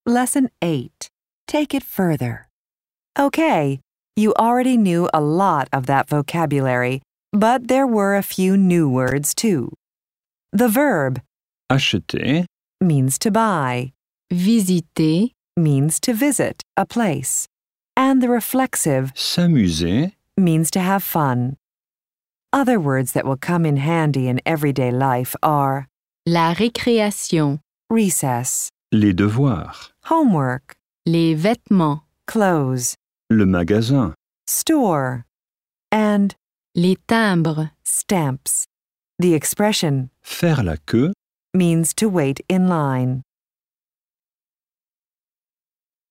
Lesson 8. Take it further. Okay, you already knew a lot of that vocabulary, but there were a few new words too. The verb acheter, means to buy, visiter, means to visit a place, and the reflexive s'amuser, means to have fun. Other words that will come in handy in everyday life are la récréation, recess, les devoirs, homework, les vêtements, clothes, le magasin, store, and les timbres, stamps. The expression faire la queue, means to wait in line.